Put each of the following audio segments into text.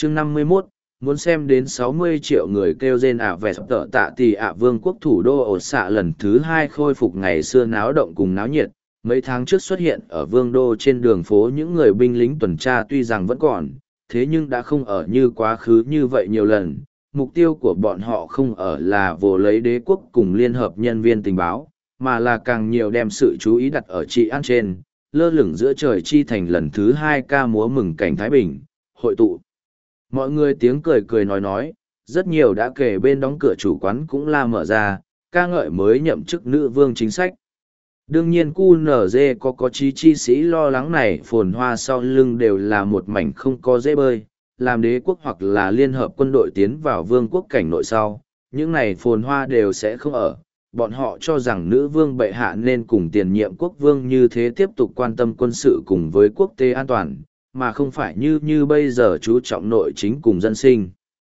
chương 51, muốn xem đến 60 triệu người kêu rên vẹt tợ tạ tỷ vương quốc thủ đô ột xạ lần thứ 2 khôi phục ngày xưa náo động cùng náo nhiệt. Mấy tháng trước xuất hiện ở vương đô trên đường phố những người binh lính tuần tra tuy rằng vẫn còn, thế nhưng đã không ở như quá khứ như vậy nhiều lần. Mục tiêu của bọn họ không ở là vồ lấy đế quốc cùng liên hợp nhân viên tình báo, mà là càng nhiều đem sự chú ý đặt ở trị an trên, lơ lửng giữa trời chi thành lần thứ 2 ca múa mừng cảnh Thái Bình, hội tụ. Mọi người tiếng cười cười nói, rất nhiều đã kể bên đóng cửa chủ quán cũng la mở ra, ca ngợi mới nhậm chức nữ vương chính sách. Đương nhiên QNZ có chí chi sĩ lo lắng này phồn hoa sau lưng đều là một mảnh không có dễ bơi, làm đế quốc hoặc là liên hợp quân đội tiến vào vương quốc cảnh nội sau, những này phồn hoa đều sẽ không ở. Bọn họ cho rằng nữ vương bệ hạ nên cùng tiền nhiệm quốc vương như thế tiếp tục quan tâm quân sự cùng với quốc tế an toàn, mà không phải như bây giờ chú trọng nội chính cùng dân sinh.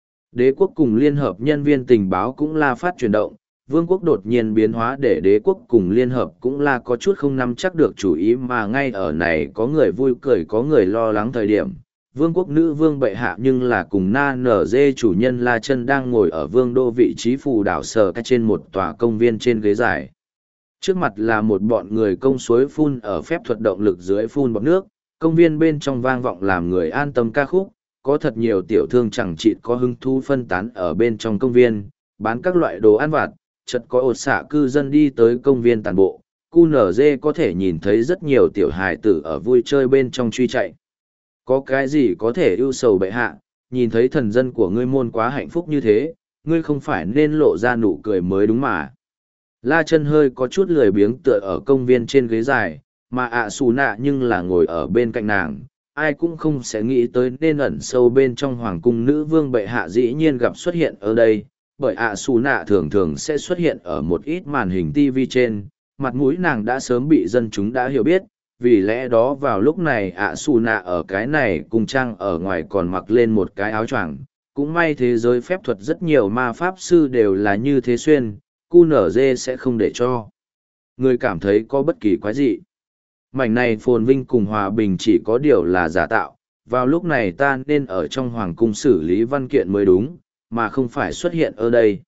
Đế quốc cùng liên hợp nhân viên tình báo cũng la phát chuyển động, vương quốc đột nhiên biến hóa để đế quốc cùng liên hợp cũng là có chút không nắm chắc được chủ ý, mà ngay ở này có người vui cười có người lo lắng thời điểm. Vương quốc nữ vương bệ hạ nhưng là cùng na nở dê chủ nhân La Chân đang ngồi ở vương đô vị trí phù đảo Sở Cách trên một tòa công viên trên ghế dài. Trước mặt là một bọn người công suối phun ở phép thuật động lực dưới phun bọt nước, công viên bên trong vang vọng làm người an tâm ca khúc, có thật nhiều tiểu thương chẳng chịt có hứng thú phân tán ở bên trong công viên, bán các loại đồ ăn vặt, chợt có ột xạ cư dân đi tới công viên tàn bộ, QNZ có thể nhìn thấy rất nhiều tiểu hài tử ở vui chơi bên trong truy chạy. Có cái gì có thể ưu sầu bệ hạ, nhìn thấy thần dân của ngươi môn quá hạnh phúc như thế, ngươi không phải nên lộ ra nụ cười mới đúng mà. La Chân hơi có chút lười biếng tựa ở công viên trên ghế dài, mà Xù Nạ nhưng là ngồi ở bên cạnh nàng, ai cũng không sẽ nghĩ tới nên ẩn sâu bên trong hoàng cung nữ vương bệ hạ dĩ nhiên gặp xuất hiện ở đây, bởi Xù Nạ thường thường sẽ xuất hiện ở một ít màn hình TV trên, mặt mũi nàng đã sớm bị dân chúng đã hiểu biết, vì lẽ đó vào lúc này Xù Nạ ở cái này cùng trang ở ngoài còn mặc lên một cái áo choàng. Cũng may thế giới phép thuật rất nhiều ma pháp sư đều là như thế xuyên, QNZ sẽ không để cho người cảm thấy có bất kỳ quái gì. Mảnh này phồn vinh cùng hòa bình chỉ có điều là giả tạo, vào lúc này ta nên ở trong hoàng cung xử lý văn kiện mới đúng, mà không phải xuất hiện ở đây.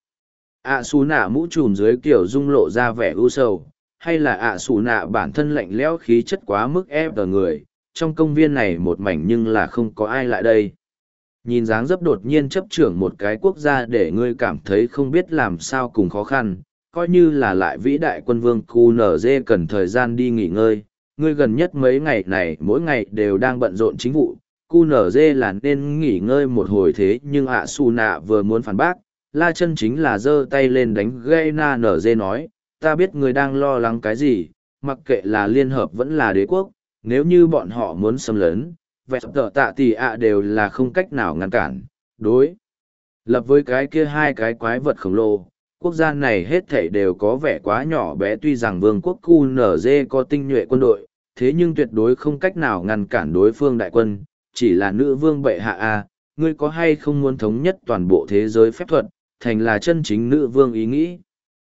Xù Nạ mũ trùm dưới kiểu dung lộ ra vẻ ưu sầu, hay là Xù Nạ bản thân lạnh lẽo khí chất quá mức ép ở người, trong công viên này một mảnh nhưng là không có ai lại đây. Nhìn dáng dấp đột nhiên chấp trưởng một cái quốc gia để ngươi cảm thấy không biết làm sao cùng khó khăn, coi như là lại vĩ đại quân vương QNZ cần thời gian đi nghỉ ngơi, ngươi gần nhất mấy ngày này mỗi ngày đều đang bận rộn chính vụ, QNZ là nên nghỉ ngơi một hồi thế nhưng Xù Nạ vừa muốn phản bác, La Chân chính là giơ tay lên đánh gây NZ nói, ta biết ngươi đang lo lắng cái gì, mặc kệ là liên hợp vẫn là đế quốc, nếu như bọn họ muốn xâm lấn, vẹt tờ tạ tỷ đều là không cách nào ngăn cản, đối lập với cái kia hai cái quái vật khổng lồ. Quốc gia này hết thảy đều có vẻ quá nhỏ bé, tuy rằng vương quốc QNZ có tinh nhuệ quân đội, thế nhưng tuyệt đối không cách nào ngăn cản đối phương đại quân, chỉ là nữ vương bệ hạ ngươi có hay không muốn thống nhất toàn bộ thế giới phép thuật, thành là chân chính nữ vương ý nghĩ.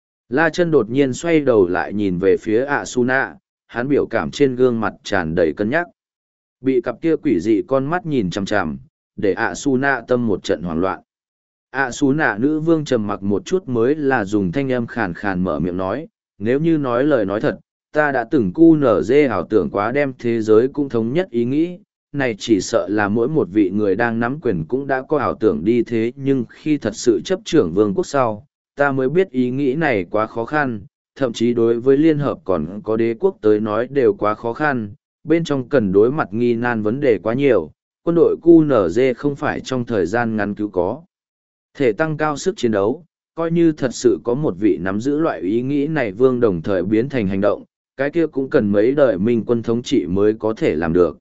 La Chân đột nhiên xoay đầu lại nhìn về phía Xù Nạ, hắn biểu cảm trên gương mặt tràn đầy cân nhắc. Bị cặp kia quỷ dị con mắt nhìn chằm chằm, để Xù Nạ tâm một trận hoảng loạn. Xù Nạ nữ vương trầm mặc một chút mới là dùng thanh âm khàn khàn mở miệng nói, nếu như nói lời nói thật, ta đã từng QNZ ảo tưởng quá đem thế giới cũng thống nhất ý nghĩ, này chỉ sợ là mỗi một vị người đang nắm quyền cũng đã có ảo tưởng đi thế, nhưng khi thật sự chấp trưởng vương quốc sau, ta mới biết ý nghĩ này quá khó khăn, thậm chí đối với liên hợp còn có đế quốc tới nói đều quá khó khăn, bên trong cần đối mặt nghi nan vấn đề quá nhiều, quân đội QNZ không phải trong thời gian ngắn cứu có thể tăng cao sức chiến đấu, coi như thật sự có một vị nắm giữ loại ý nghĩ này vương đồng thời biến thành hành động, cái kia cũng cần mấy đời minh quân thống trị mới có thể làm được.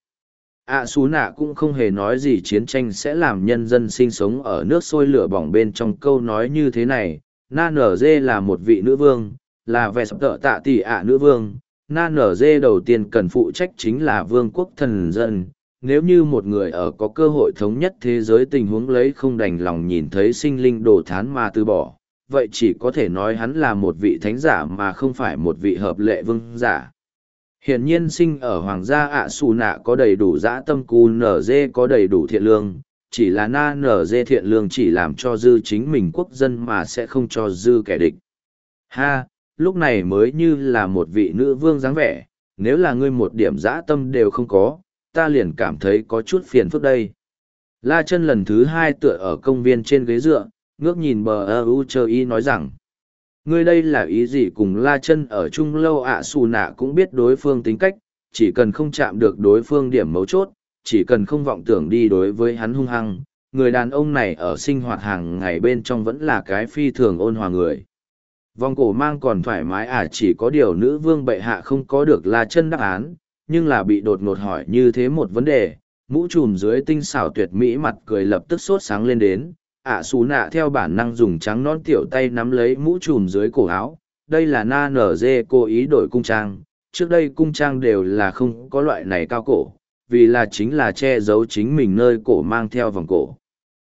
Xù Nạ cũng không hề nói gì chiến tranh sẽ làm nhân dân sinh sống ở nước sôi lửa bỏng bên trong câu nói như thế này. Na Nở Dê là một vị nữ vương, là vẻ sập tợ tạ tỷ nữ vương. Na Nở Dê đầu tiên cần phụ trách chính là vương quốc thần dân. Nếu như một người ở có cơ hội thống nhất thế giới tình huống lấy không đành lòng nhìn thấy sinh linh đổ thán mà từ bỏ, vậy chỉ có thể nói hắn là một vị thánh giả mà không phải một vị hợp lệ vương giả. Hiển nhiên sinh ở hoàng gia Xù Nạ có đầy đủ dã tâm, QNZ có đầy đủ thiện lương, chỉ là na nở dê thiện lương chỉ làm cho dư chính mình quốc dân mà sẽ không cho dư kẻ địch. Ha, lúc này mới như là một vị nữ vương dáng vẻ, nếu là ngươi một điểm dã tâm đều không có, ta liền cảm thấy có chút phiền phức đây. La Chân lần thứ hai tựa ở công viên trên ghế dựa, ngước nhìn bờ ơ chơ y nói rằng, ngươi đây là ý gì? Cùng La Chân ở chung lâu ạ xù nạ cũng biết đối phương tính cách, chỉ cần không chạm được đối phương điểm mấu chốt, chỉ cần không vọng tưởng đi đối với hắn hung hăng, người đàn ông này ở sinh hoạt hàng ngày bên trong vẫn là cái phi thường ôn hòa người. Vòng cổ mang còn thoải mái chỉ có điều nữ vương bệ hạ không có được La Chân đáp án, nhưng là bị đột ngột hỏi như thế một vấn đề, mũ trùm dưới tinh xảo tuyệt mỹ mặt cười lập tức sốt sáng lên đến. Xù nạ theo bản năng dùng trắng non tiểu tay nắm lấy mũ trùm dưới cổ áo, đây là na nở dê cố ý đổi cung trang, trước đây cung trang đều là không có loại này cao cổ, vì là chính là che giấu chính mình nơi cổ mang theo vòng cổ.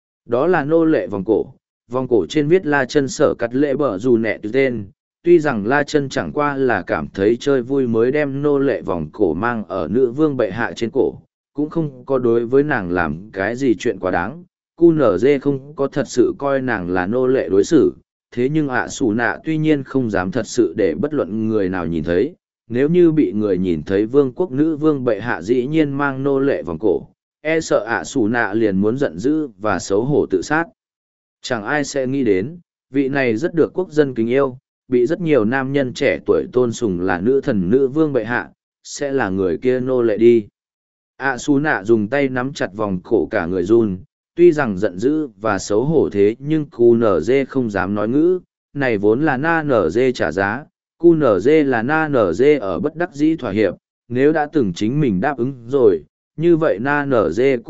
Đó là nô lệ vòng cổ trên viết La Chân sở cắt lệ bờ dù nẹ từ tên, tuy rằng La Chân chẳng qua là cảm thấy chơi vui mới đem nô lệ vòng cổ mang ở nữ vương bệ hạ trên cổ, cũng không có đối với nàng làm cái gì chuyện quá đáng. QNZ không có thật sự coi nàng là nô lệ đối xử, thế nhưng xù nạ tuy nhiên không dám thật sự để bất luận người nào nhìn thấy, nếu như bị người nhìn thấy vương quốc nữ vương bệ hạ dĩ nhiên mang nô lệ vòng cổ, e sợ xù nạ liền muốn giận dữ và xấu hổ tự sát. Chẳng ai sẽ nghĩ đến, vị này rất được quốc dân kính yêu, bị rất nhiều nam nhân trẻ tuổi tôn sùng là nữ thần nữ vương bệ hạ, sẽ là người kia nô lệ đi. Xù nạ dùng tay nắm chặt vòng cổ cả người run, tuy rằng giận dữ và xấu hổ thế nhưng QNZ không dám nói ngữ, này vốn là na NG trả giá, QNZ là na NG ở bất đắc dĩ thỏa hiệp, nếu đã từng chính mình đáp ứng rồi, như vậy na NG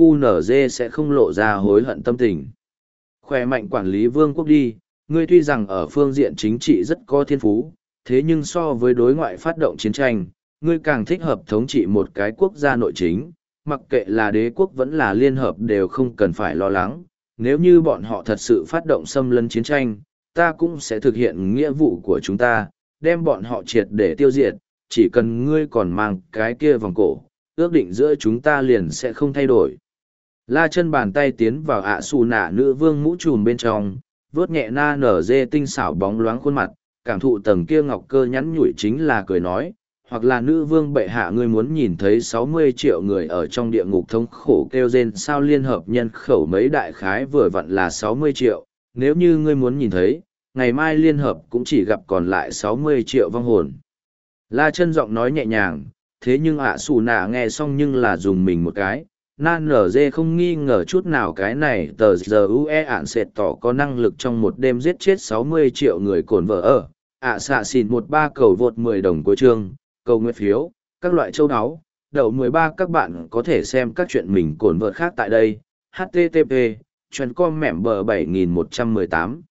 QNZ sẽ không lộ ra hối hận tâm tình. Khỏe mạnh quản lý vương quốc đi, ngươi tuy rằng ở phương diện chính trị rất có thiên phú, thế nhưng so với đối ngoại phát động chiến tranh, ngươi càng thích hợp thống trị một cái quốc gia nội chính. Mặc kệ là đế quốc vẫn là liên hợp đều không cần phải lo lắng, nếu như bọn họ thật sự phát động xâm lấn chiến tranh, ta cũng sẽ thực hiện nghĩa vụ của chúng ta, đem bọn họ triệt để tiêu diệt, chỉ cần ngươi còn mang cái kia vòng cổ, ước định giữa chúng ta liền sẽ không thay đổi. La Chân bàn tay tiến vào xù nạ nữ vương mũ trùm bên trong, vớt nhẹ na nở dê tinh xảo bóng loáng khuôn mặt, cảm thụ tầng kia ngọc cơ nhắn nhủi chính là cười nói, hoặc là nữ vương bệ hạ ngươi muốn nhìn thấy 60 triệu người ở trong địa ngục thống khổ kêu rên sao liên hợp nhân khẩu mấy đại khái vừa vặn là 60 triệu, nếu như ngươi muốn nhìn thấy, ngày mai liên hợp cũng chỉ gặp còn lại 60 triệu vong hồn. La Chân giọng nói nhẹ nhàng, thế nhưng xù nạ nghe xong nhưng là dùng mình một cái, nan nở dê không nghi ngờ chút nào cái này tờ giờ UE ạn sệt tỏ có năng lực trong một đêm giết chết 60 triệu người cồn vợ ở, xạ xỉn 13 cầu vượt 10 đồng cuối chương. Cầu nguyện phiếu, các loại châu áo, đầu 13 các bạn có thể xem các chuyện mình cồn vợt khác tại đây. http://com mẻm bờ 7118